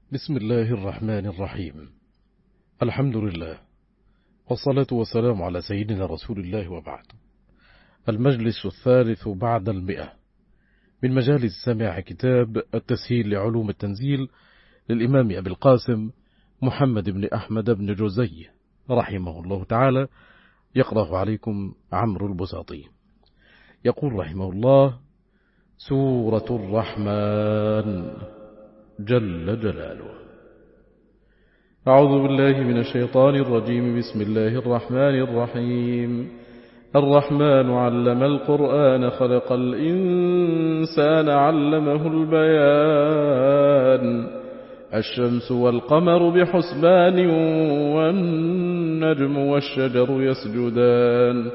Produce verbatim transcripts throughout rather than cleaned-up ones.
بسم الله الرحمن الرحيم. الحمد لله والصلاة والسلام على سيدنا رسول الله وبعد. المجلس الثالث بعد المئة من مجالس سماع كتاب التسهيل لعلوم التنزيل للإمام أبي القاسم محمد بن أحمد بن جوزي رحمه الله تعالى. يقرأ عليكم عمرو البساطي. يقول رحمه الله: سورة الرحمن جل جلاله. أعوذ بالله من الشيطان الرجيم. بسم الله الرحمن الرحيم. الرحمن علم القرآن خلق الإنسان علمه البيان. الشمس والقمر بحسبان والنجم والشجر يسجدان.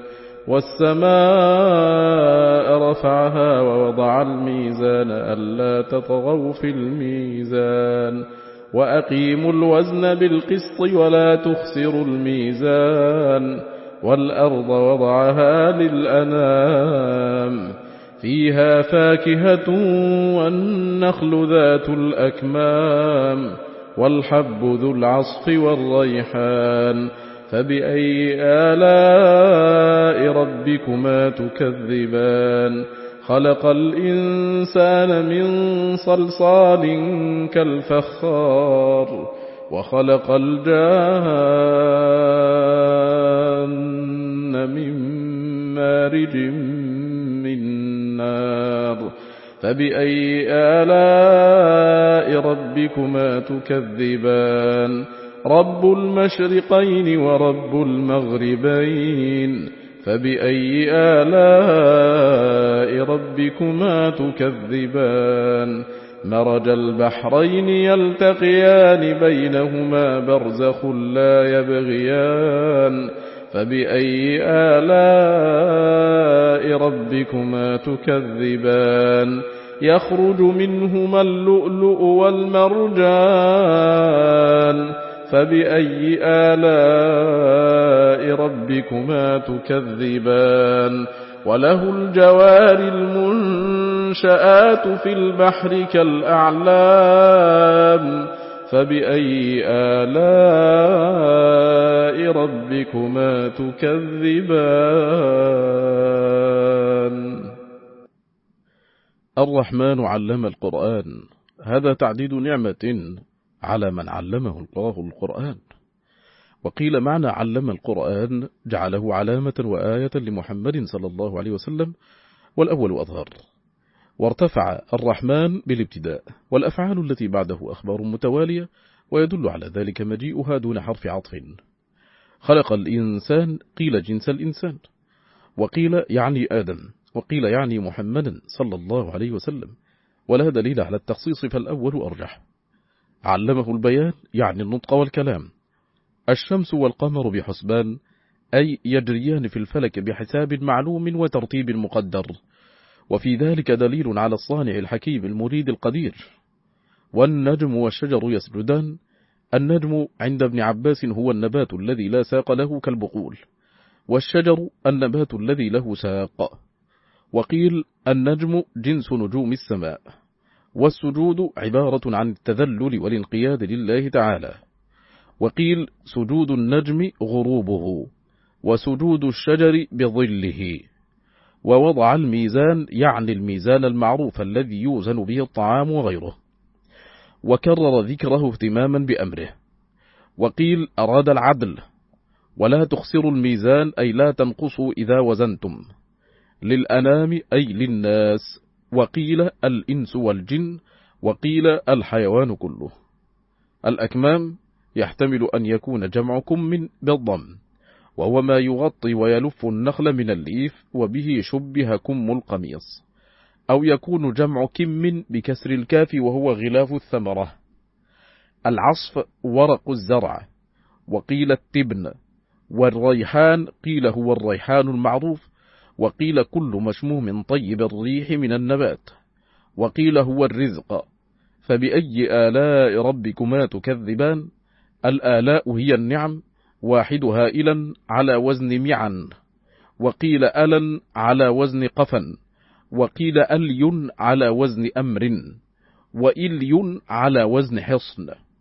والسماء رفعها ووضع الميزان ألا تطغوا في الميزان وأقيموا الوزن بالقسط ولا تخسروا الميزان. والأرض وضعها للأنام فيها فاكهة والنخل ذات الأكمام والحب ذو العصف والريحان. فبأي آلاء ربكما تكذبان. خلق الإنسان من صلصال كالفخار وخلق الجان من مارج من نار. فبأي آلاء ربكما تكذبان. رب المشرقين ورب المغربين. فبأي آلاء ربكما تكذبان. مرج البحرين يلتقيان بينهما برزخ لا يبغيان. فبأي آلاء ربكما تكذبان. يخرج منهما اللؤلؤ والمرجان. فبأي آلاء ربكما تكذبان. وله الجوار المنشآت في البحر كالأعلام. فبأي آلاء ربكما تكذبان. الرحمن علم القرآن. هذا تعديد نعمة على من علمه الله القرآن. وقيل معنى علم القرآن جعله علامة وآية لمحمد صلى الله عليه وسلم، والأول أظهر. وارتفع الرحمن بالابتداء، والأفعال التي بعده أخبار متوالية، ويدل على ذلك مجيئها دون حرف عطف. خلق الإنسان قيل جنس الإنسان، وقيل يعني آدم، وقيل يعني محمدا صلى الله عليه وسلم، ولا دليل على التخصيص فالأول أرجح. علمه البيان يعني النطق والكلام. الشمس والقمر بحسبان أي يجريان في الفلك بحساب معلوم وترتيب مقدر، وفي ذلك دليل على الصانع الحكيم المريد القدير. والنجم والشجر يسجدان. النجم عند ابن عباس هو النبات الذي لا ساق له كالبقول، والشجر النبات الذي له ساق. وقيل النجم جنس نجوم السماء. والسجود عبارة عن التذلل والانقياد لله تعالى. وقيل سجود النجم غروبه، وسجود الشجر بظله. ووضع الميزان يعني الميزان المعروف الذي يوزن به الطعام وغيره، وكرر ذكره اهتماما بأمره. وقيل أراد العدل. ولا تخسروا الميزان أي لا تنقصوا إذا وزنتم. للأنام أي للناس. وقيل الإنس والجن. وقيل الحيوان كله. الأكمام يحتمل أن يكون جمع كم بالضم، وهو ما يغطي ويلف النخل من الليف، وبه شبه كم القميص. أو يكون جمع كم بكسر الكاف، وهو غلاف الثمرة. العصف ورق الزرع. وقيل التبن. والريحان قيل هو الريحان المعروف. وقيل كل مشموم طيب الريح من النبات. وقيل هو الرزق. فبأي آلاء ربكما تكذبان. الآلاء هي النعم، واحدها إلا على وزن معا. وقيل ألا على وزن قفا. وقيل ألي على وزن أمر، وإلي على وزن حصن.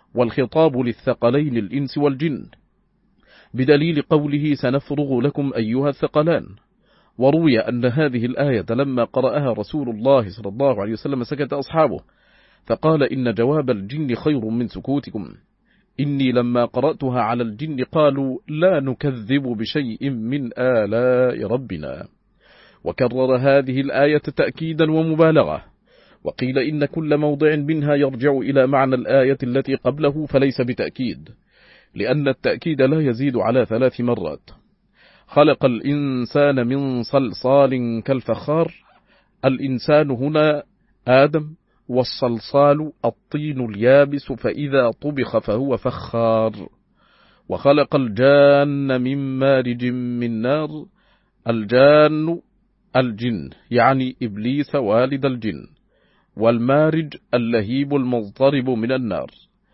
والخطاب للثقلين الإنس والجن، بدليل قوله سنفرغ لكم أيها الثقلان. وروي أن هذه الآية لما قرأها رسول الله صلى الله عليه وسلم سكت أصحابه، فقال إن جواب الجن خير من سكوتكم. إني لما قرأتها على الجن قالوا لا نكذب بشيء من آلاء ربنا. وكرر هذه الآية تأكيدا ومبالغة. وقيل إن كل موضع منها يرجع إلى معنى الآية التي قبله فليس بتأكيد، لأن التأكيد لا يزيد على ثلاث مرات. خلق الإنسان من صلصال كالفخار، الإنسان هنا آدم، والصلصال الطين اليابس فإذا طبخ فهو فخار. وخلق الجان من مارج من نار، الجان الجن يعني إبليس والد الجن، والمارج اللهيب المضطرب من النار،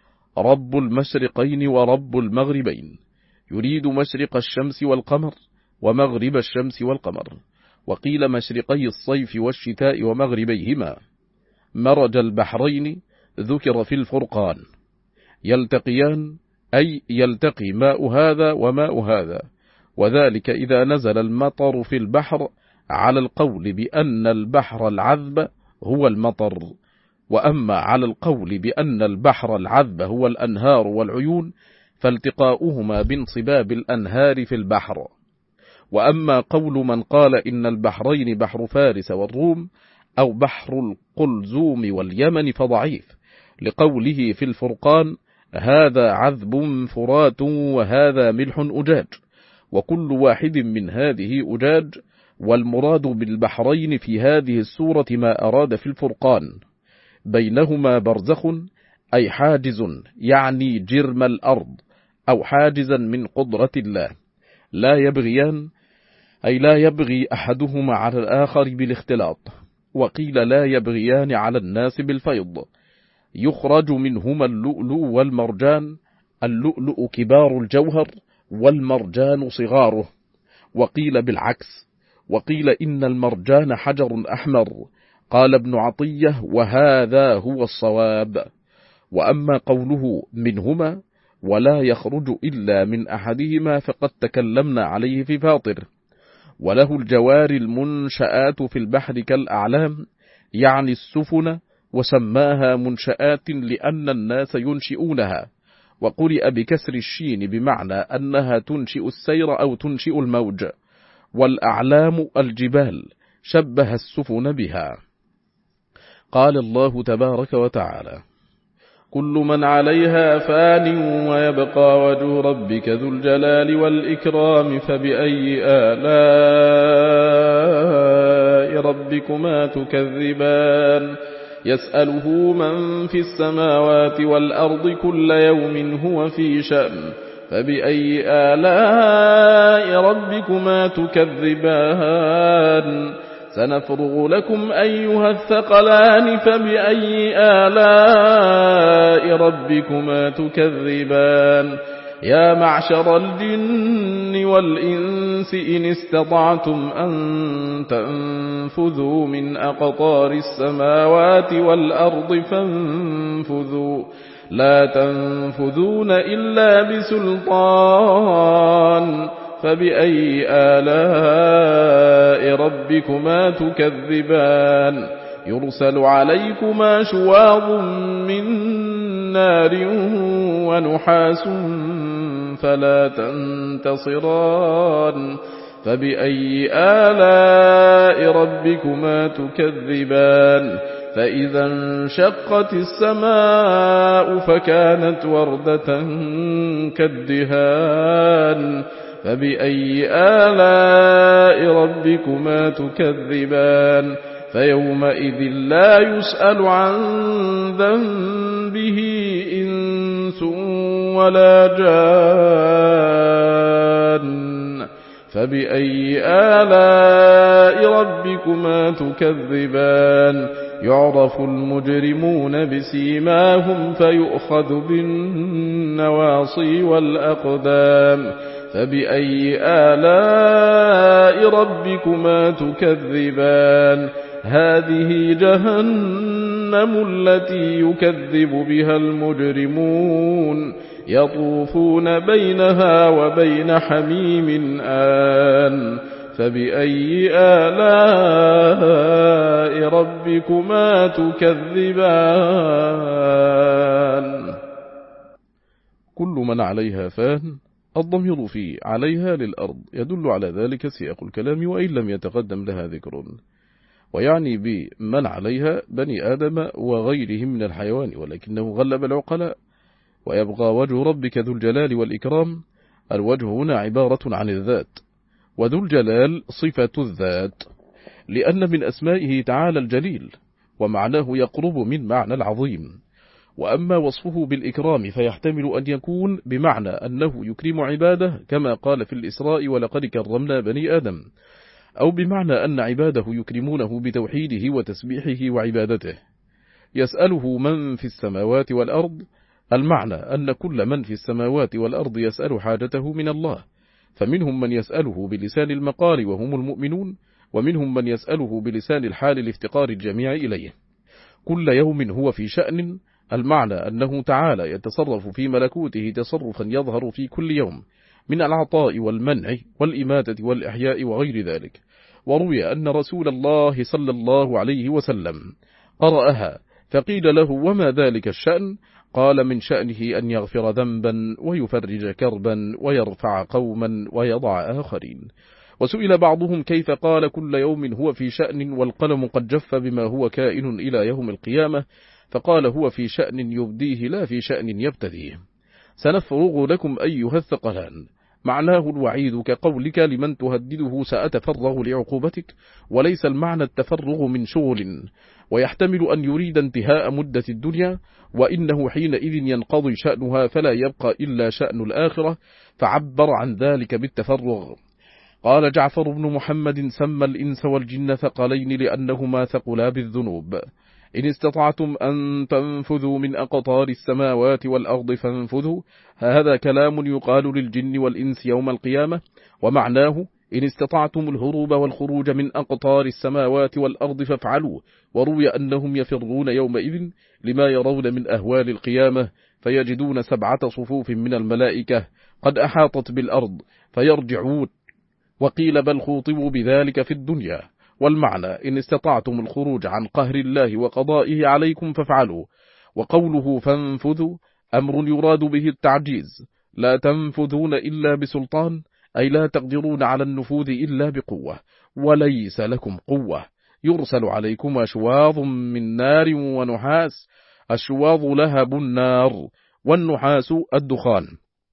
رب المشرقين ورب المغربين، يريد مشرق الشمس والقمر ومغرب الشمس والقمر. وقيل مشرقي الصيف والشتاء ومغربيهما. مرج البحرين ذكر في الفرقان، يلتقيان أي يلتقي ماء هذا وماء هذا، وذلك إذا نزل المطر في البحر على القول بأن البحر العذب هو المطر، وأما على القول بأن البحر العذب هو الأنهار والعيون فالتقاؤهما بانصباب الأنهار في البحر. وأما قول من قال إن البحرين بحر فارس والروم أو بحر القلزوم واليمن فضعيف، لقوله في الفرقان هذا عذب فرات وهذا ملح أجاج، وكل واحد من هذه أجاج، والمراد بالبحرين في هذه السورة ما أراد في الفرقان، بينهما برزخ أي حاجز يعني جرم الأرض أو حاجزا من قدرة الله، لا يبغيان أي لا يبغي أحدهما على الآخر بالاختلاط. وقيل لا يبغيان على الناس بالفيض، يخرج منهما اللؤلؤ والمرجان، اللؤلؤ كبار الجوهر والمرجان صغاره. وقيل بالعكس، وقيل إن المرجان حجر أحمر، قال ابن عطية وهذا هو الصواب. وأما قوله منهما ولا يخرج إلا من أحدهما فقد تكلمنا عليه في فاطر. وله الجوار المنشآت في البحر كالأعلام يعني السفن، وسماها منشآت لأن الناس ينشئونها، وقرئ بكسر الشين بمعنى أنها تنشئ السير أو تنشئ الموج. والأعلام الجبال شبه السفن بها. قال الله تبارك وتعالى كل من عليها فان ويبقى وجه ربك ذو الجلال والإكرام فبأي آلاء ربكما تكذبان يسأله من في السماوات والأرض كل يوم هو في شأن فبأي آلاء ربكما تكذبان سنفرغ لكم أيها الثقلان فبأي آلاء ربكما تكذبان يا معشر الجن والإنس إن استطعتم أن تنفذوا من أقطار السماوات والأرض فانفذوا لا تنفذون إلا بسلطان فبأي آلاء ربكما تكذبان يرسل عليكما شواظ من نار ونحاس فلا تنتصران فبأي آلاء ربكما تكذبان فإذا انشقت السماء فكانت وردة كالدهان فبأي آلاء ربكما تكذبان فيومئذ لا يسأل عن ذنبه إنس ولا جان فبأي آلاء ربكما تكذبان يعرف المجرمون بسيماهم فيؤخذ بالنواصي والأقدام فبأي آلاء ربكما تكذبان هذه جهنم جهنم التي يكذب بها المجرمون يطوفون بينها وبين حميم آن فبأي آلاء ربكما تكذبان كل من عليها فان. الضمير في عليها للأرض يدل على ذلك سياق الكلام وإن لم يتقدم لها ذكر، ويعني بمن عليها بني آدم وغيرهم من الحيوان، ولكنه غلب العقلاء. ويبقى وجه ربك ذو الجلال والإكرام. الوجه هنا عبارة عن الذات، وذو الجلال صفة الذات، لأن من أسمائه تعالى الجليل، ومعناه يقرب من معنى العظيم. وأما وصفه بالإكرام فيحتمل أن يكون بمعنى أنه يكرم عباده كما قال في الإسراء ولقد كرمنا بني آدم، أو بمعنى أن عباده يكرمونه بتوحيده وتسبيحه وعبادته. يسأله من في السماوات والأرض، المعنى أن كل من في السماوات والأرض يسأل حاجته من الله، فمنهم من يسأله بلسان المقال وهم المؤمنون، ومنهم من يسأله بلسان الحال لافتقار الجميع إليه. كل يوم هو في شأن، المعنى أنه تعالى يتصرف في ملكوته تصرفا يظهر في كل يوم من العطاء والمنع والإماتة والإحياء وغير ذلك. وروي أن رسول الله صلى الله عليه وسلم قرأها فقيل له وما ذلك الشأن؟ قال من شأنه أن يغفر ذنبا ويفرج كربا ويرفع قوما ويضع آخرين. وسئل بعضهم كيف قال كل يوم هو في شأن والقلم قد جف بما هو كائن إلى يوم القيامة؟ فقال هو في شأن يبديه لا في شأن يبتديه. سنفرغ لكم أيها الثقلان. معناه الوعيد كقولك لمن تهدده سأتفرغ لعقوبتك، وليس المعنى التفرغ من شغل، ويحتمل أن يريد انتهاء مدة الدنيا، وإنه حينئذ ينقضي شأنها فلا يبقى إلا شأن الآخرة، فعبر عن ذلك بالتفرغ. قال جعفر بن محمد سمى الإنس والجن ثقلين لأنهما ثقلا بالذنوب. إن استطعتم أن تنفذوا من أقطار السماوات والأرض فانفذوا. هذا كلام يقال للجن والإنس يوم القيامة، ومعناه إن استطعتم الهروب والخروج من أقطار السماوات والأرض فافعلوا. وروي أنهم يفرون يومئذ لما يرون من أهوال القيامة، فيجدون سبعة صفوف من الملائكة قد أحاطت بالأرض فيرجعون. وقيل بل خوطبوا بذلك في الدنيا. والمعنى إن استطعتم الخروج عن قهر الله وقضائه عليكم فافعلوا. وقوله فانفذوا أمر يراد به التعجيز، لا تنفذون إلا بسلطان، أي لا تقدرون على النفوذ إلا بقوة، وليس لكم قوة. يرسل عليكم أشواظ من نار ونحاس. الشواظ لهب النار، والنحاس الدخان.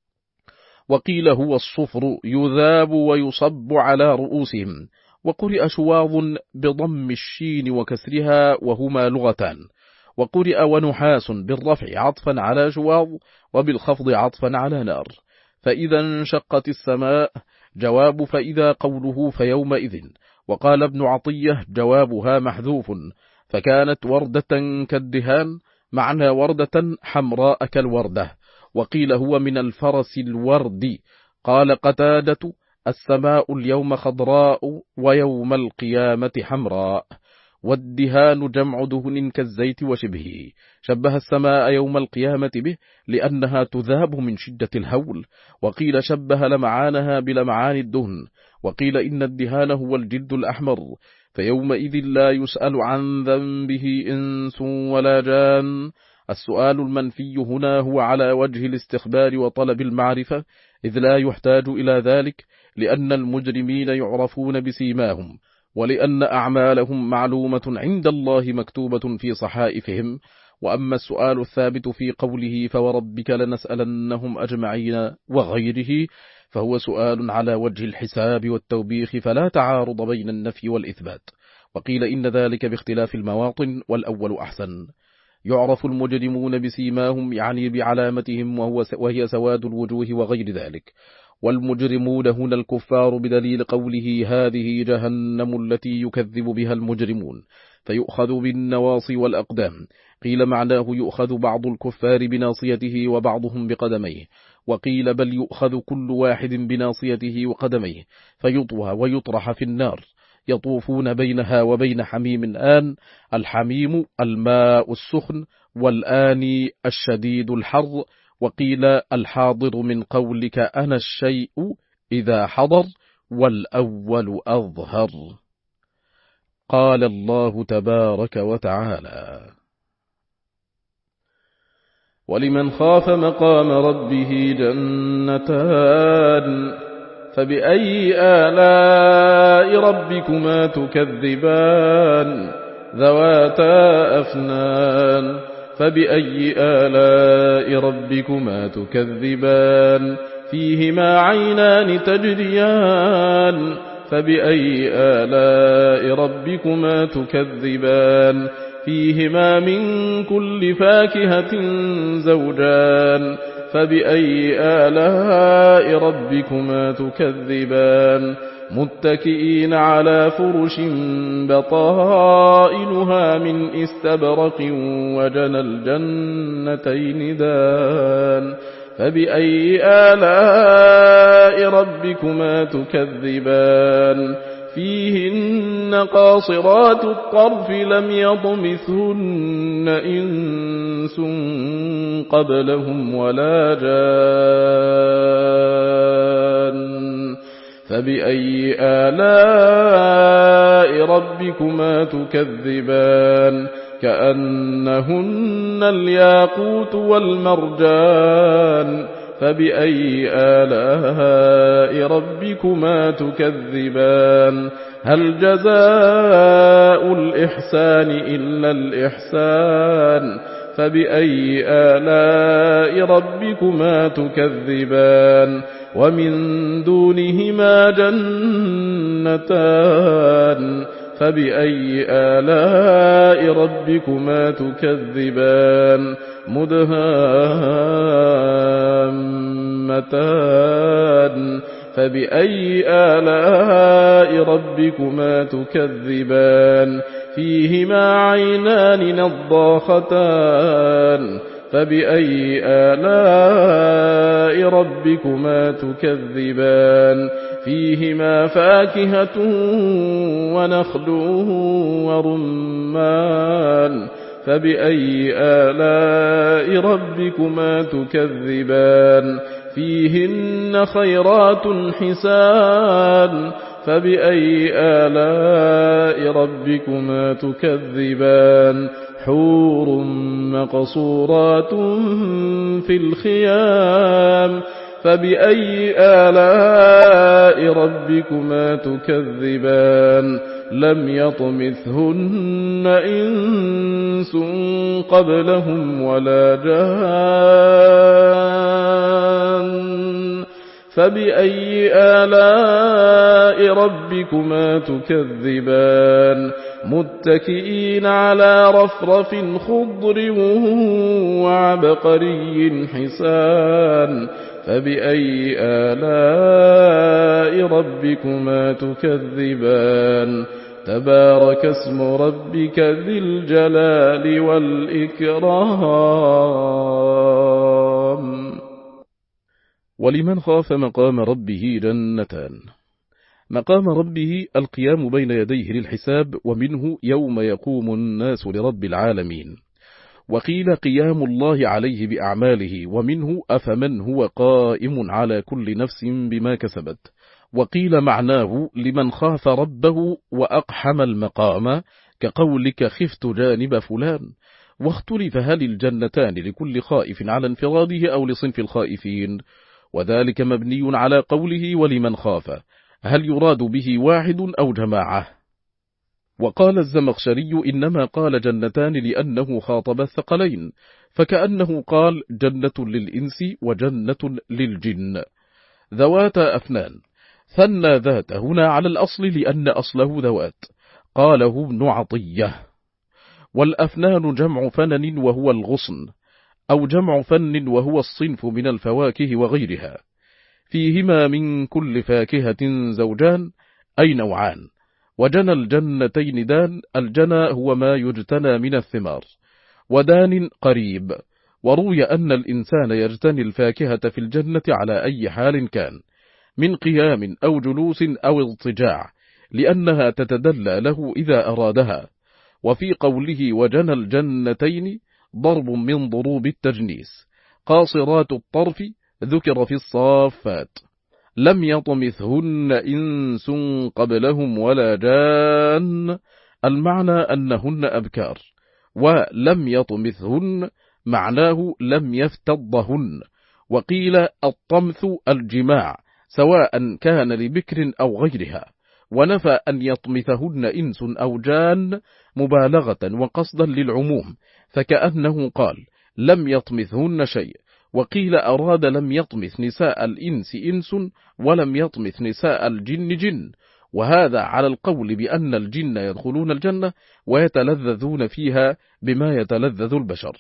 وقيل هو الصفر يذاب ويصب على رؤوسهم. وقرئ شواظ بضم الشين وكسرها وهما لغتان. وقرئ ونحاس بالرفع عطفا على شواظ، وبالخفض عطفا على نار. فإذا انشقت السماء جواب فإذا قوله فيومئذ. وقال ابن عطية جوابها محذوف، فكانت وردة كالدهان، معنى وردة حمراء كالوردة. وقيل هو من الفرس الورد. قال قتادة السماء اليوم خضراء ويوم القيامة حمراء. والدهان جمع دهن كالزيت وشبهه. شبه السماء يوم القيامة به لأنها تذاب من شدة الهول. وقيل شبه لمعانها بلمعان الدهن. وقيل إن الدهان هو الجلد الأحمر، فيومئذ لا يسأل عن ذنبه إنس ولا جان. السؤال المنفي هنا هو على وجه الاستخبار وطلب المعرفة، إذ لا يحتاج إلى ذلك، لأن المجرمين يعرفون بسيماهم، ولأن أعمالهم معلومة عند الله مكتوبة في صحائفهم. وأما السؤال الثابت في قوله فوربك لنسألنهم أجمعين وغيره، فهو سؤال على وجه الحساب والتوبيخ، فلا تعارض بين النفي والإثبات. وقيل إن ذلك باختلاف المواطن، والأول أحسن. يعرف المجرمون بسيماهم يعني بعلامتهم، وهو وهي سواد الوجوه وغير ذلك. والمجرمون هنا الكفار بدليل قوله هذه جهنم التي يكذب بها المجرمون، فيؤخذ بالنواصي والأقدام. قيل معناه يؤخذ بعض الكفار بناصيته وبعضهم بقدميه، وقيل بل يؤخذ كل واحد بناصيته وقدميه فيطوى ويطرح في النار. يطوفون بينها وبين حميم آن. الحميم الماء السخن، والآن الشديد الحر. وقيل الحاضر من قولك أنا الشيء إذا حضر، والأول أظهر. قال الله تبارك وتعالى: ولمن خاف مقام ربه جنتان، فبأي آلاء ربكما تكذبان، ذواتا أفنان، فبأي آلاء ربكما تكذبان، فيهما عينان تجريان، فبأي آلاء ربكما تكذبان، فيهما من كل فاكهة زوجان، فبأي آلاء ربكما تكذبان، متكئين على فرش بطائنها من استبرق، وجنى الجنتين دان، فبأي آلاء ربكما تكذبان، فيهن قاصرات الطرف لم يطمثهن إنس قبلهم ولا جان، فبأي آلاء ربكما تكذبان، كأنهن الياقوت والمرجان، فبأي آلاء ربكما تكذبان، هل جزاء الإحسان إلا الإحسان، فبأي آلاء ربكما تكذبان، ومن دونهما جنتان، فبأي آلاء ربكما تكذبان، مدهامتان، فبأي آلاء ربكما تكذبان، فيهما عينان نضاختان، فبأي آلاء ربكما تكذبان، فيهما فاكهة ونخل ورمان، فبأي آلاء ربكما تكذبان، فيهن خيرات حسان، فبأي آلاء ربكما تكذبان، حور مقصورات في الخيام، فبأي آلاء ربكما تكذبان، لم يطمثهن إنس قبلهم ولا جان، فبأي آلاء ربكما تكذبان، متكئين على رفرف خضر وعبقري حسان، فبأي آلاء ربكما تكذبان، تبارك اسم ربك ذي الجلال والإكرام. ولمن خاف مقام ربه جنتان. مقام ربه القيام بين يديه للحساب، ومنه يوم يقوم الناس لرب العالمين. وقيل قيام الله عليه بأعماله، ومنه أفمن هو قائم على كل نفس بما كسبت. وقيل معناه لمن خاف ربه وأقحم المقام، كقولك خفت جانب فلان. واختلف هل الجنتان لكل خائف على انفراده أو لصنف الخائفين، وذلك مبني على قوله ولمن خاف، هل يراد به واحد أو جماعة؟ وقال الزمخشري إنما قال جنتان لأنه خاطب الثقلين، فكأنه قال جنة للإنس وجنة للجن. ذوات أفنان، ثنى ذات هنا على الأصل لأن أصله ذوات، قاله ابن عطية. والأفنان جمع فنن وهو الغصن، أو جمع فن وهو الصنف من الفواكه وغيرها. فيهما من كل فاكهة زوجان، أي نوعان. وجنى الجنتين دان، الجنى هو ما يجتنى من الثمار، ودان قريب. وروي أن الإنسان يجتني الفاكهة في الجنة على أي حال كان، من قيام أو جلوس أو اضطجاع، لأنها تتدلى له إذا أرادها. وفي قوله وجنى الجنتين ضرب من ضروب التجنيس. قاصرات الطرف ذكر في الصافات لم يطمثهن إنس قبلهم ولا جان، المعنى أنهن أبكار، ولم يطمثهن معناه لم يفتضهن. وقيل الطمث الجماع سواء كان لبكر أو غيرها، ونفى أن يطمثهن إنس أو جان مبالغة وقصدا للعموم، فكأنه قال لم يطمثهن شيء. وقيل أراد لم يطمث نساء الإنس إنس ولم يطمث نساء الجن جن، وهذا على القول بأن الجن يدخلون الجنة ويتلذذون فيها بما يتلذذ البشر،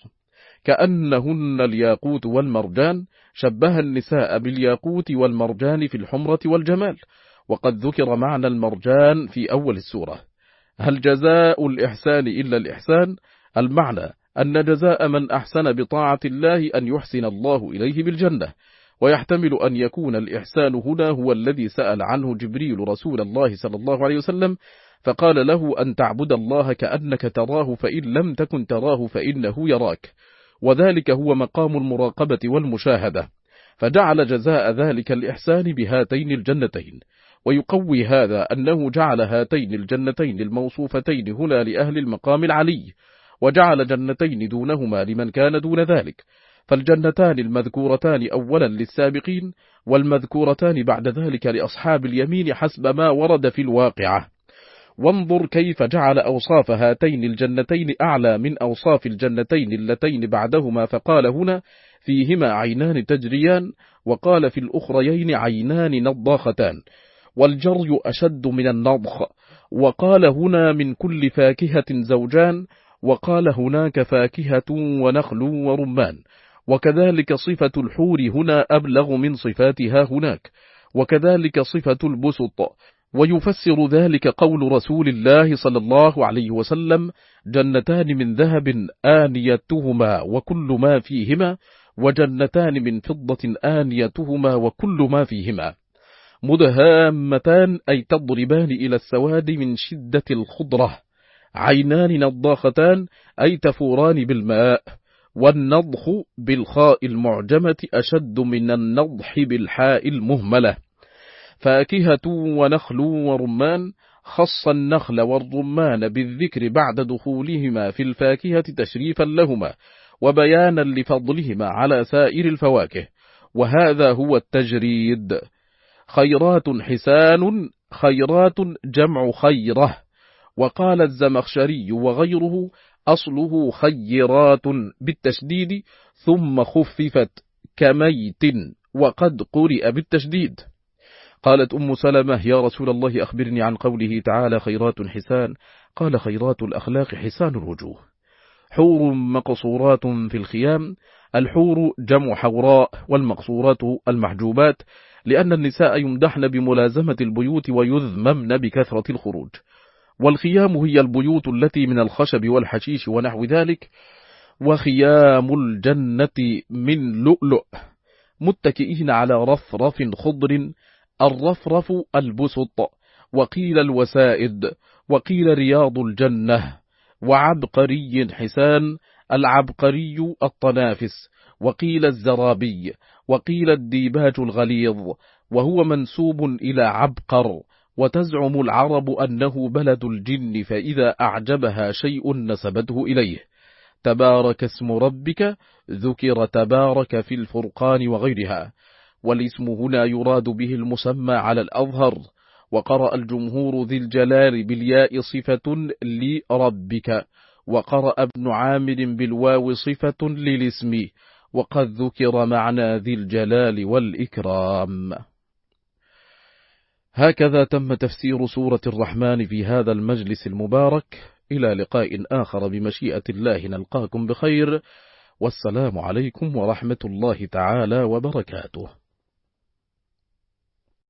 كأنهن الياقوت والمرجان، شبه النساء بالياقوت والمرجان في الحمرة والجمال. وقد ذكر معنى المرجان في أول السورة. هل جزاء الإحسان إلا الإحسان؟ المعنى أن جزاء من أحسن بطاعة الله أن يحسن الله إليه بالجنة، ويحتمل أن يكون الإحسان هنا هو الذي سأل عنه جبريل رسول الله صلى الله عليه وسلم، فقال له أن تعبد الله كأنك تراه فإن لم تكن تراه فإنه يراك، وذلك هو مقام المراقبة والمشاهدة، فجعل جزاء ذلك الإحسان بهاتين الجنتين. ويقوي هذا أنه جعل هاتين الجنتين الموصوفتين هنا لأهل المقام العلي، وجعل جنتين دونهما لمن كان دون ذلك، فالجنتان المذكورتان أولا للسابقين، والمذكورتان بعد ذلك لأصحاب اليمين حسب ما ورد في الواقعة. وانظر كيف جعل أوصاف هاتين الجنتين أعلى من أوصاف الجنتين اللتين بعدهما، فقال هنا فيهما عينان تجريان، وقال في الأخريين عينان نضاختان، والجري أشد من النضخ، وقال هنا من كل فاكهة زوجان، وقال هناك فاكهة ونخل ورمان، وكذلك صفة الحور هنا أبلغ من صفاتها هناك، وكذلك صفة البسط. ويفسر ذلك قول رسول الله صلى الله عليه وسلم جنتان من ذهب آنيتهما وكل ما فيهما، وجنتان من فضة آنيتهما وكل ما فيهما، مدهامتان أي تضربان إلى السواد من شدة الخضرة، عينان نضاختان أي تفوران بالماء، والنضخ بالخاء المعجمة أشد من النضح بالحاء المهملة. فاكهة ونخل ورمان، خص النخل والرمان بالذكر بعد دخولهما في الفاكهة تشريفا لهما وبيانا لفضلهما على سائر الفواكه، وهذا هو التجريد. خيرات حسان، خيرات جمع خيره، وقال الزمخشري وغيره أصله خيرات بالتشديد ثم خففت كميت، وقد قرئ بالتشديد. قالت أم سلمة يا رسول الله أخبرني عن قوله تعالى خيرات حسان، قال خيرات الأخلاق حسان الوجوه. حور مقصورات في الخيام، الحور جمع حوراء، والمقصورات المحجوبات، لأن النساء يمدحن بملازمة البيوت ويذممن بكثرة الخروج. والخيام هي البيوت التي من الخشب والحشيش ونحو ذلك. وخيام الجنة من لؤلؤ، متكئين على رفرف خضر، الرفرف البسط، وقيل الوسائد، وقيل رياض الجنة. وعبقري حسان، العبقري الطنافس، وقيل الزرابي، وقيل الديباج الغليظ، وهو منسوب إلى عبقر. وتزعم العرب أنه بلد الجن، فإذا أعجبها شيء نسبته إليه. تبارك اسم ربك، ذكر تبارك في الفرقان وغيرها، والاسم هنا يراد به المسمى على الأظهر. وقرأ الجمهور ذي الجلال بالياء صفة لربك، وقرأ ابن عامر بالواو صفة للاسم، وقد ذكر معنى ذي الجلال والإكرام. هكذا تم تفسير سورة الرحمن في هذا المجلس المبارك. إلى لقاء آخر بمشيئة الله، نلقاكم بخير، والسلام عليكم ورحمة الله تعالى وبركاته.